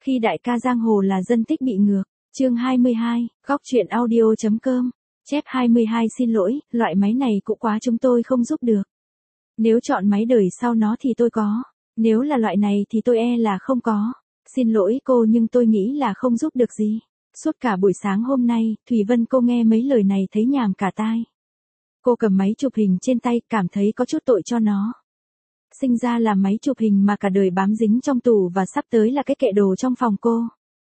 Khi đại ca giang hồ là dân tích bị ngược. Chương 22, góc truyện audio.com. Chép 22 xin lỗi, loại máy này cũ quá chúng tôi không giúp được. Nếu chọn máy đời sau nó thì tôi có. Nếu là loại này thì tôi là không có. Xin lỗi cô nhưng tôi nghĩ là không giúp được gì. Suốt cả buổi sáng hôm nay, Thủy Vân cô nghe mấy lời này thấy nhàm cả tai. Cô cầm máy chụp hình trên tay, cảm thấy có chút tội cho nó. Sinh ra là máy chụp hình mà cả đời bám dính trong tủ và sắp tới là cái kệ đồ trong phòng cô.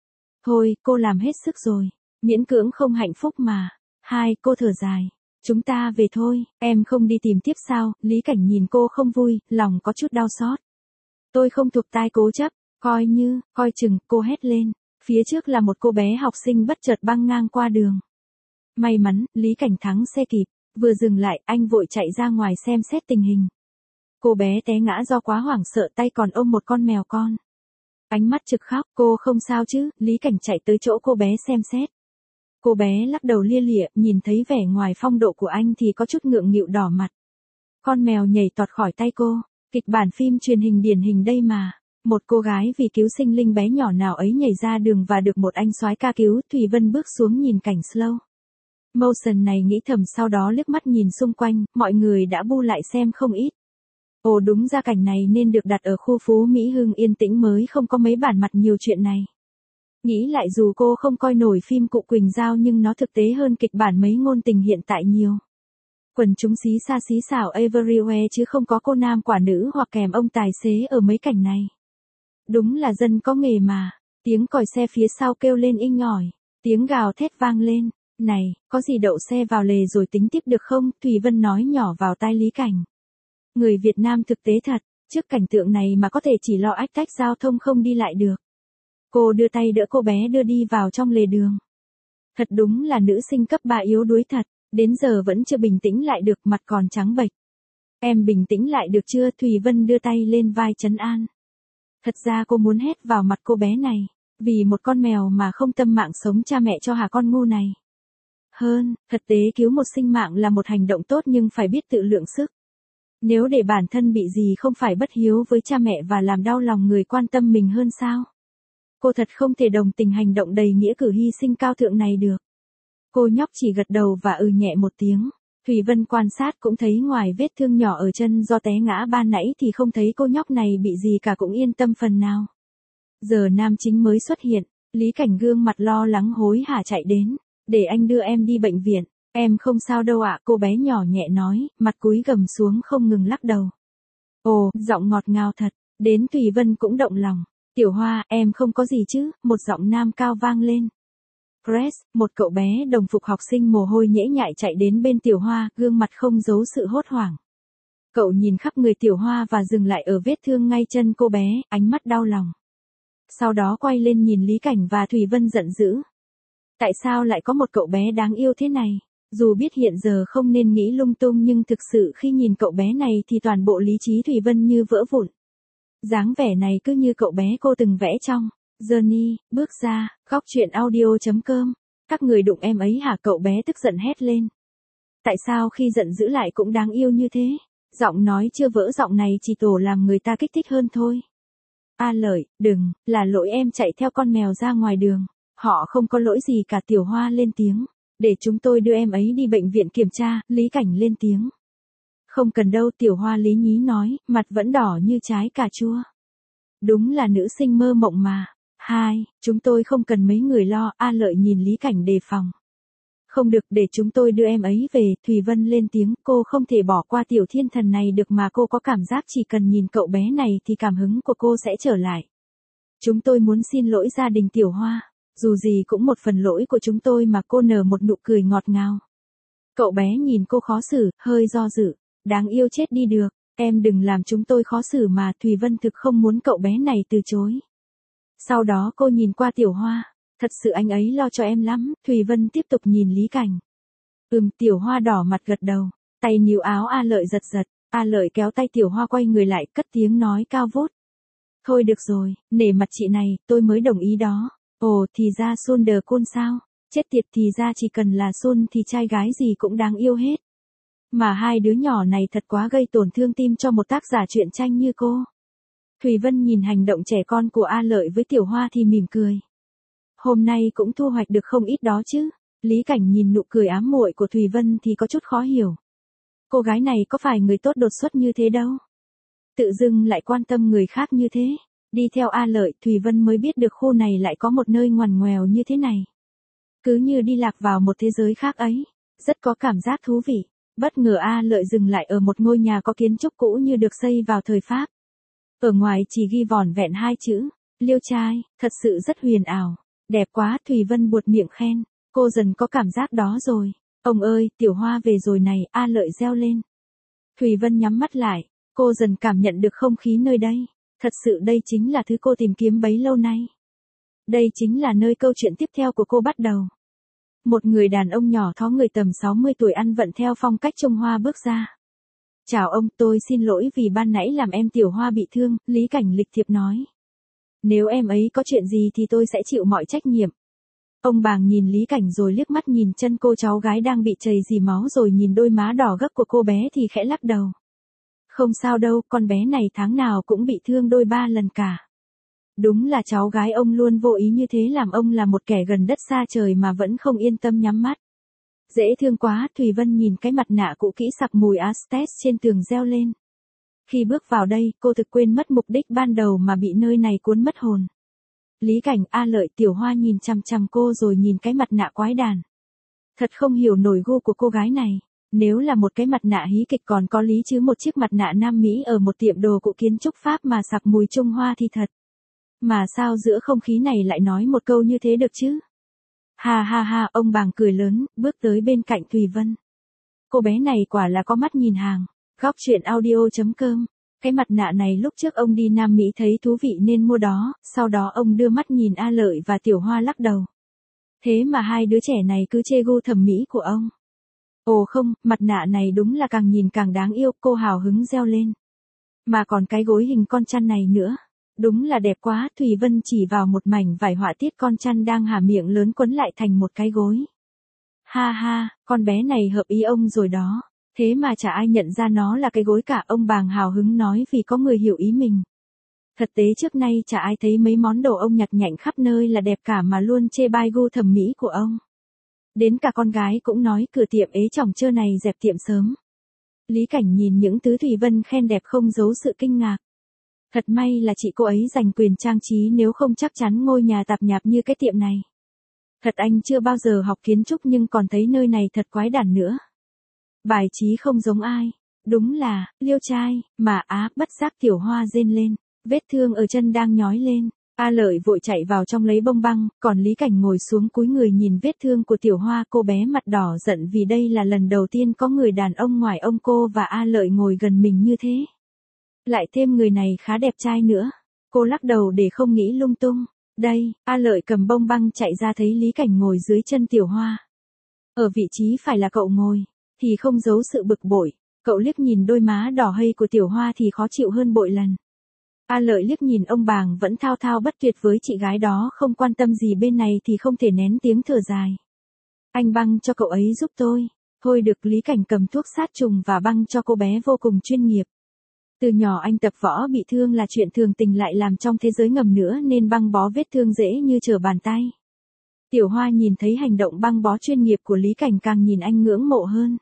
Thôi, cô làm hết sức rồi. Miễn cưỡng không hạnh phúc mà. Cô thở dài. Chúng ta về thôi, em không đi tìm tiếp sao? Lý Cảnh nhìn cô không vui, lòng có chút đau xót. Tôi không thuộc tai cố chấp, coi chừng, cô hét lên. Phía trước là một cô bé học sinh bất chợt băng ngang qua đường. May mắn, Lý Cảnh thắng xe kịp, vừa dừng lại, anh vội chạy ra ngoài xem xét tình hình. Cô bé té ngã do quá hoảng sợ, tay còn ôm một con mèo con. Ánh mắt trực khóc, cô không sao chứ? Lý Cảnh chạy tới chỗ cô bé xem xét. Cô bé lắc đầu lia lịa, nhìn thấy vẻ ngoài phong độ của anh thì có chút ngượng nghịu đỏ mặt. Con mèo nhảy toạt khỏi tay cô, kịch bản phim truyền hình điển hình đây mà. Một cô gái vì cứu sinh linh bé nhỏ nào ấy nhảy ra đường và được một anh soái ca cứu. Thủy Vân bước xuống nhìn cảnh slow motion này nghĩ thầm, sau đó liếc mắt nhìn xung quanh, mọi người đã bu lại xem không ít. Ồ, đúng ra cảnh này nên được đặt ở khu Phú Mỹ Hưng yên tĩnh mới không có mấy bản mặt nhiều chuyện này. Nghĩ lại dù cô không coi nổi phim Cụ Quỳnh Giao nhưng nó thực tế hơn kịch bản mấy ngôn tình hiện tại nhiều. Quần chúng xí xa xí xảo everywhere chứ không có cô nam quả nữ hoặc kèm ông tài xế ở mấy cảnh này. Đúng là dân có nghề mà. Tiếng còi xe phía sau kêu lên inh ỏi. Tiếng gào thét vang lên. Này, có gì đậu xe vào lề rồi tính tiếp được không? Thủy Vân nói nhỏ vào tai Lý Cảnh. Người Việt Nam thực tế thật, trước cảnh tượng này mà có thể chỉ lo ách tách giao thông không đi lại được. Cô đưa tay đỡ cô bé đưa đi vào trong lề đường. Thật đúng là nữ sinh cấp 3 yếu đuối thật, đến giờ vẫn chưa bình tĩnh lại được, mặt còn trắng bệch. Em bình tĩnh lại được chưa? Thủy Vân đưa tay lên vai trấn an. Thật ra cô muốn hét vào mặt cô bé này, vì một con mèo mà không tâm mạng sống cha mẹ cho hả con ngu này. Thật tế cứu một sinh mạng là một hành động tốt nhưng phải biết tự lượng sức. Nếu để bản thân bị gì không phải bất hiếu với cha mẹ và làm đau lòng người quan tâm mình hơn sao? Cô thật không thể đồng tình hành động đầy nghĩa cử hy sinh cao thượng này được. Cô nhóc chỉ gật đầu và nhẹ một tiếng. Thủy Vân quan sát cũng thấy ngoài vết thương nhỏ ở chân do té ngã ban nãy thì không thấy cô nhóc này bị gì cả, cũng yên tâm phần nào. Giờ nam chính mới xuất hiện, Lý Cảnh gương mặt lo lắng hối hả chạy đến. Để anh đưa em đi bệnh viện. Em không sao đâu ạ, cô bé nhỏ nhẹ nói, mặt cúi gằm xuống không ngừng lắc đầu. Ồ, giọng ngọt ngào thật, đến Thủy Vân cũng động lòng. Tiểu Hoa, em không có gì chứ? Một giọng nam cao vang lên. Press, một cậu bé đồng phục học sinh mồ hôi nhễ nhại chạy đến bên Tiểu Hoa, gương mặt không giấu sự hốt hoảng. Cậu nhìn khắp người Tiểu Hoa và dừng lại ở vết thương ngay chân cô bé, ánh mắt đau lòng. Sau đó quay lên nhìn Lý Cảnh và Thủy Vân giận dữ. Tại sao lại có một cậu bé đáng yêu thế này? Dù biết hiện giờ không nên nghĩ lung tung nhưng thực sự khi nhìn cậu bé này thì toàn bộ lý trí Thủy Vân như vỡ vụn. Dáng vẻ này cứ như cậu bé cô từng vẽ trong Journey, bước ra, góc truyện audio.com. Các người đụng em ấy hả? Cậu bé tức giận hét lên. Tại sao khi giận dữ lại cũng đáng yêu như thế? Giọng nói chưa vỡ, giọng này chỉ tổ làm người ta kích thích hơn thôi. Lợi, đừng, là lỗi em chạy theo con mèo ra ngoài đường. Họ không có lỗi gì cả. Tiểu Hoa lên tiếng. Để chúng tôi đưa em ấy đi bệnh viện kiểm tra. Lý Cảnh lên tiếng. Không cần đâu. Tiểu Hoa lý nhí nói, mặt vẫn đỏ như trái cà chua. Đúng là nữ sinh mơ mộng mà. Chúng tôi không cần mấy người lo. Lợi nhìn Lý Cảnh đề phòng. Không được, để chúng tôi đưa em ấy về. Thủy Vân lên tiếng, cô không thể bỏ qua tiểu thiên thần này được mà. Cô có cảm giác chỉ cần nhìn cậu bé này thì cảm hứng của cô sẽ trở lại. Chúng tôi muốn xin lỗi gia đình Tiểu Hoa. Dù gì cũng một phần lỗi của chúng tôi mà. Cô nở một nụ cười ngọt ngào. Cậu bé nhìn cô khó xử, hơi do dự. Đáng yêu chết đi được, em đừng làm chúng tôi khó xử mà. Thủy Vân thực không muốn cậu bé này từ chối. Sau đó cô nhìn qua Tiểu Hoa. Thật sự anh ấy lo cho em lắm. Thủy Vân tiếp tục nhìn Lý Cảnh. Tiểu Hoa đỏ mặt gật đầu. Tay níu áo Lợi giật giật. Lợi kéo tay Tiểu Hoa quay người lại, cất tiếng nói cao vút. Thôi được rồi, nể mặt chị này, tôi mới đồng ý đó. Ồ, thì ra Sun đờ côn sao? Chết tiệt, thì ra chỉ cần là Sun thì trai gái gì cũng đáng yêu hết. Mà hai đứa nhỏ này thật quá gây tổn thương tim cho một tác giả truyện tranh như cô. Thùy Vân nhìn hành động trẻ con của A Lợi với Tiểu Hoa thì mỉm cười. Hôm nay cũng thu hoạch được không ít đó chứ. Lý Cảnh nhìn nụ cười ám muội của Thùy Vân thì có chút khó hiểu. Cô gái này có phải người tốt đột xuất như thế đâu. Tự dưng lại quan tâm người khác như thế. Đi theo A Lợi, Thùy Vân mới biết được khu này lại có một nơi ngoằn ngoèo như thế này. Cứ như đi lạc vào một thế giới khác ấy. Rất có cảm giác thú vị. Bất ngờ A Lợi dừng lại ở một ngôi nhà có kiến trúc cũ như được xây vào thời Pháp. Ở ngoài chỉ ghi vỏn vẹn 2 chữ, Liêu trai, thật sự rất huyền ảo. Đẹp quá, Thùy Vân buột miệng khen. Cô dần có cảm giác đó rồi. Ông ơi, Tiểu Hoa về rồi này, A Lợi reo lên. Thùy Vân nhắm mắt lại, cô dần cảm nhận được không khí nơi đây. Thật sự đây chính là thứ cô tìm kiếm bấy lâu nay. Đây chính là nơi câu chuyện tiếp theo của cô bắt đầu. Một người đàn ông nhỏ thó người tầm 60 tuổi ăn vận theo phong cách Trung Hoa bước ra. Chào ông, tôi xin lỗi vì ban nãy làm em Tiểu Hoa bị thương, Lý Cảnh lịch thiệp nói. Nếu em ấy có chuyện gì thì tôi sẽ chịu mọi trách nhiệm. Ông bàng nhìn Lý Cảnh rồi liếc mắt nhìn chân cô cháu gái đang bị chảy dì máu rồi nhìn đôi má đỏ gấp của cô bé thì khẽ lắc đầu. Không sao đâu, con bé này tháng nào cũng bị thương đôi ba lần cả. Đúng là cháu gái ông luôn vô ý như thế làm ông là một kẻ gần đất xa trời mà vẫn không yên tâm nhắm mắt. Dễ thương quá, Thùy Vân nhìn cái mặt nạ cũ kỹ sặc mùi asbest trên tường reo lên. Khi bước vào đây, cô thực quên mất mục đích ban đầu mà bị nơi này cuốn mất hồn. Lý Cảnh, A Lợi, Tiểu Hoa nhìn chằm chằm cô rồi nhìn cái mặt nạ quái đản. Thật không hiểu nổi gu của cô gái này. Nếu là một cái mặt nạ hí kịch còn có lý chứ một chiếc mặt nạ Nam Mỹ ở một tiệm đồ cụ kiến trúc Pháp mà sặc mùi Trung Hoa thì thật. Mà sao giữa không khí này lại nói một câu như thế được chứ? Ha ha ha, ông bàng cười lớn, bước tới bên cạnh Thùy Vân. Cô bé này quả là có mắt nhìn hàng. Góc truyện audio.com. Cái mặt nạ này lúc trước ông đi Nam Mỹ thấy thú vị nên mua đó, sau đó ông đưa mắt nhìn A Lợi và Tiểu Hoa lắc đầu. Thế mà hai đứa trẻ này cứ chê gu thẩm mỹ của ông. Ồ không, mặt nạ này đúng là càng nhìn càng đáng yêu, cô hào hứng reo lên. Mà còn cái gối hình con chăn này nữa. Đúng là đẹp quá, Thùy Vân chỉ vào một mảnh vải họa tiết con chăn đang há miệng lớn quấn lại thành một cái gối. Ha ha, con bé này hợp ý ông rồi đó. Thế mà chả ai nhận ra nó là cái gối cả, ông bàng hào hứng nói vì có người hiểu ý mình. Thật tế trước nay chả ai thấy mấy món đồ ông nhặt nhạnh khắp nơi là đẹp cả mà luôn chê bai gu thẩm mỹ của ông. Đến cả con gái cũng nói cửa tiệm ế chỏng trơ này dẹp tiệm sớm. Lý Cảnh nhìn những thứ Thùy Vân khen đẹp không giấu sự kinh ngạc. Thật may là chị cô ấy giành quyền trang trí nếu không chắc chắn ngôi nhà tạp nhạp như cái tiệm này. Thật anh chưa bao giờ học kiến trúc nhưng còn thấy nơi này thật quái đản nữa. Bài trí không giống ai. Đúng là, Liêu trai, mà bất giác Tiểu Hoa rên lên. Vết thương ở chân đang nhói lên. A Lợi vội chạy vào trong lấy bông băng, còn Lý Cảnh ngồi xuống cúi người nhìn vết thương của Tiểu Hoa. Cô bé mặt đỏ giận vì đây là lần đầu tiên có người đàn ông ngoài ông cô và A Lợi ngồi gần mình như thế. Lại thêm người này khá đẹp trai nữa. Cô lắc đầu để không nghĩ lung tung. Đây, A Lợi cầm bông băng chạy ra thấy Lý Cảnh ngồi dưới chân Tiểu Hoa. Ở vị trí phải là cậu ngồi, thì không giấu sự bực bội. Cậu liếc nhìn đôi má đỏ hây của Tiểu Hoa thì khó chịu hơn bội lần. A Lợi liếc nhìn ông bàng vẫn thao thao bất tuyệt với chị gái đó không quan tâm gì bên này thì không thể nén tiếng thở dài. Anh băng cho cậu ấy giúp tôi. Thôi được, Lý Cảnh cầm thuốc sát trùng và băng cho cô bé vô cùng chuyên nghiệp. Từ nhỏ anh tập võ bị thương là chuyện thường tình lại làm trong thế giới ngầm nữa nên băng bó vết thương dễ như trở bàn tay. Tiểu Hoa nhìn thấy hành động băng bó chuyên nghiệp của Lý Cảnh càng nhìn anh ngưỡng mộ hơn.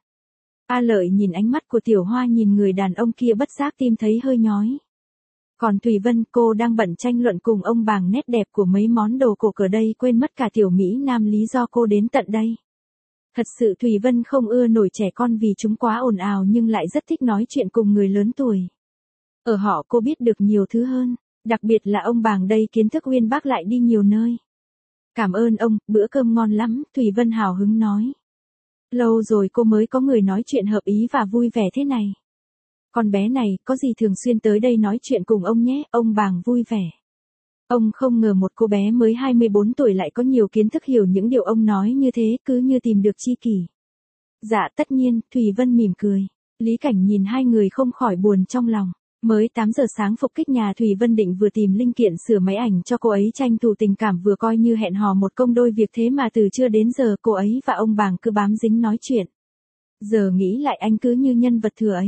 A Lợi nhìn ánh mắt của Tiểu Hoa nhìn người đàn ông kia bất giác tim thấy hơi nhói. Còn Thùy Vân, cô đang bận tranh luận cùng ông bàng nét đẹp của mấy món đồ cổ ở đây quên mất cả Tiểu Mỹ Nam lý do cô đến tận đây. Thật sự Thùy Vân không ưa nổi trẻ con vì chúng quá ồn ào nhưng lại rất thích nói chuyện cùng người lớn tuổi. Ở họ cô biết được nhiều thứ hơn, đặc biệt là ông bàng đây kiến thức uyên bác lại đi nhiều nơi. Cảm ơn ông, bữa cơm ngon lắm, Thùy Vân hào hứng nói. Lâu rồi cô mới có người nói chuyện hợp ý và vui vẻ thế này. Con bé này, có gì thường xuyên tới đây nói chuyện cùng ông nhé, ông bàng vui vẻ. Ông không ngờ một cô bé mới 24 tuổi lại có nhiều kiến thức hiểu những điều ông nói như thế, cứ như tìm được tri kỷ. Dạ tất nhiên, Thùy Vân mỉm cười. Lý Cảnh nhìn hai người không khỏi buồn trong lòng. Mới 8 giờ sáng phục kích nhà Thùy Vân định vừa tìm linh kiện sửa máy ảnh cho cô ấy tranh thủ tình cảm vừa coi như hẹn hò một công đôi việc thế mà từ trưa đến giờ cô ấy và ông bàng cứ bám dính nói chuyện. Giờ nghĩ lại anh cứ như nhân vật thừa ấy.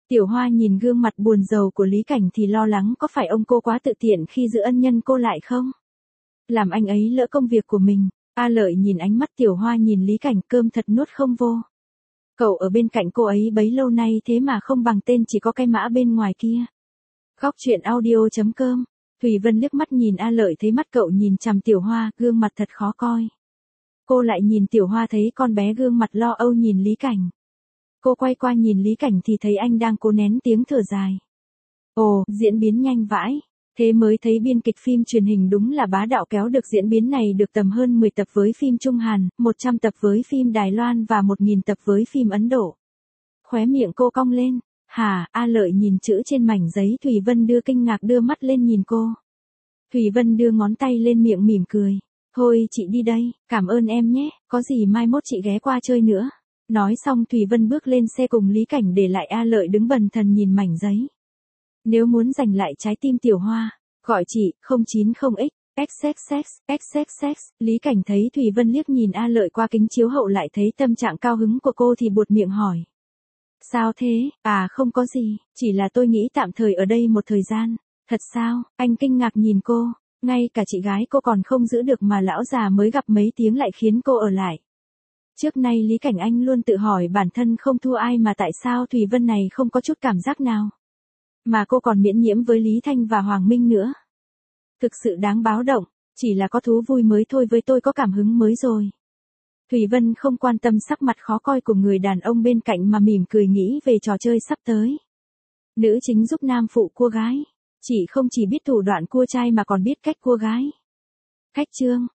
Tiểu Hoa nhìn gương mặt buồn rầu của Lý Cảnh thì lo lắng có phải ông cô quá tự tiện khi giữ ân nhân cô lại không? Làm anh ấy lỡ công việc của mình. A Lợi nhìn ánh mắt Tiểu Hoa nhìn Lý Cảnh, cơm thật nuốt không vô. Cậu ở bên cạnh cô ấy bấy lâu nay thế mà không bằng tên chỉ có cái mã bên ngoài kia. Góc chuyện audio.com. Thủy Vân liếc mắt nhìn A Lợi thấy mắt cậu nhìn chằm Tiểu Hoa, gương mặt thật khó coi. Cô lại nhìn Tiểu Hoa thấy con bé gương mặt lo âu nhìn Lý Cảnh. Cô quay qua nhìn Lý Cảnh thì thấy anh đang cố nén tiếng thở dài. Ồ, diễn biến nhanh vãi. Thế mới thấy biên kịch phim truyền hình đúng là bá đạo, kéo được diễn biến này được tầm hơn 10 tập với phim Trung Hàn, 100 tập với phim Đài Loan và 1000 tập với phim Ấn Độ. Khóe miệng cô cong lên. Hả? A Lợi nhìn chữ trên mảnh giấy Thủy Vân đưa kinh ngạc đưa mắt lên nhìn cô. Thủy Vân đưa ngón tay lên miệng mỉm cười. Thôi chị đi đây, cảm ơn em nhé, có gì mai mốt chị ghé qua chơi nữa. Nói xong Thủy Vân bước lên xe cùng Lý Cảnh để lại A Lợi đứng bần thần nhìn mảnh giấy. Nếu muốn giành lại trái tim Tiểu Hoa, gọi chị 090X, XXX. Lý Cảnh thấy Thủy Vân liếc nhìn A Lợi qua kính chiếu hậu lại thấy tâm trạng cao hứng của cô thì buột miệng hỏi. Sao thế? À không có gì, chỉ là tôi nghĩ tạm thời ở đây một thời gian. Thật sao? Anh kinh ngạc nhìn cô, ngay cả chị gái cô còn không giữ được mà lão già mới gặp mấy tiếng lại khiến cô ở lại. Trước nay Lý Cảnh Anh luôn tự hỏi bản thân không thua ai mà tại sao Thủy Vân này không có chút cảm giác nào. Mà cô còn miễn nhiễm với Lý Thanh và Hoàng Minh nữa. Thực sự đáng báo động, chỉ là có thú vui mới thôi, với tôi có cảm hứng mới rồi. Thủy Vân không quan tâm sắc mặt khó coi của người đàn ông bên cạnh mà mỉm cười nghĩ về trò chơi sắp tới. Nữ chính giúp nam phụ cua gái. Chị không chỉ biết thủ đoạn cua trai mà còn biết cách cua gái. Khách chương.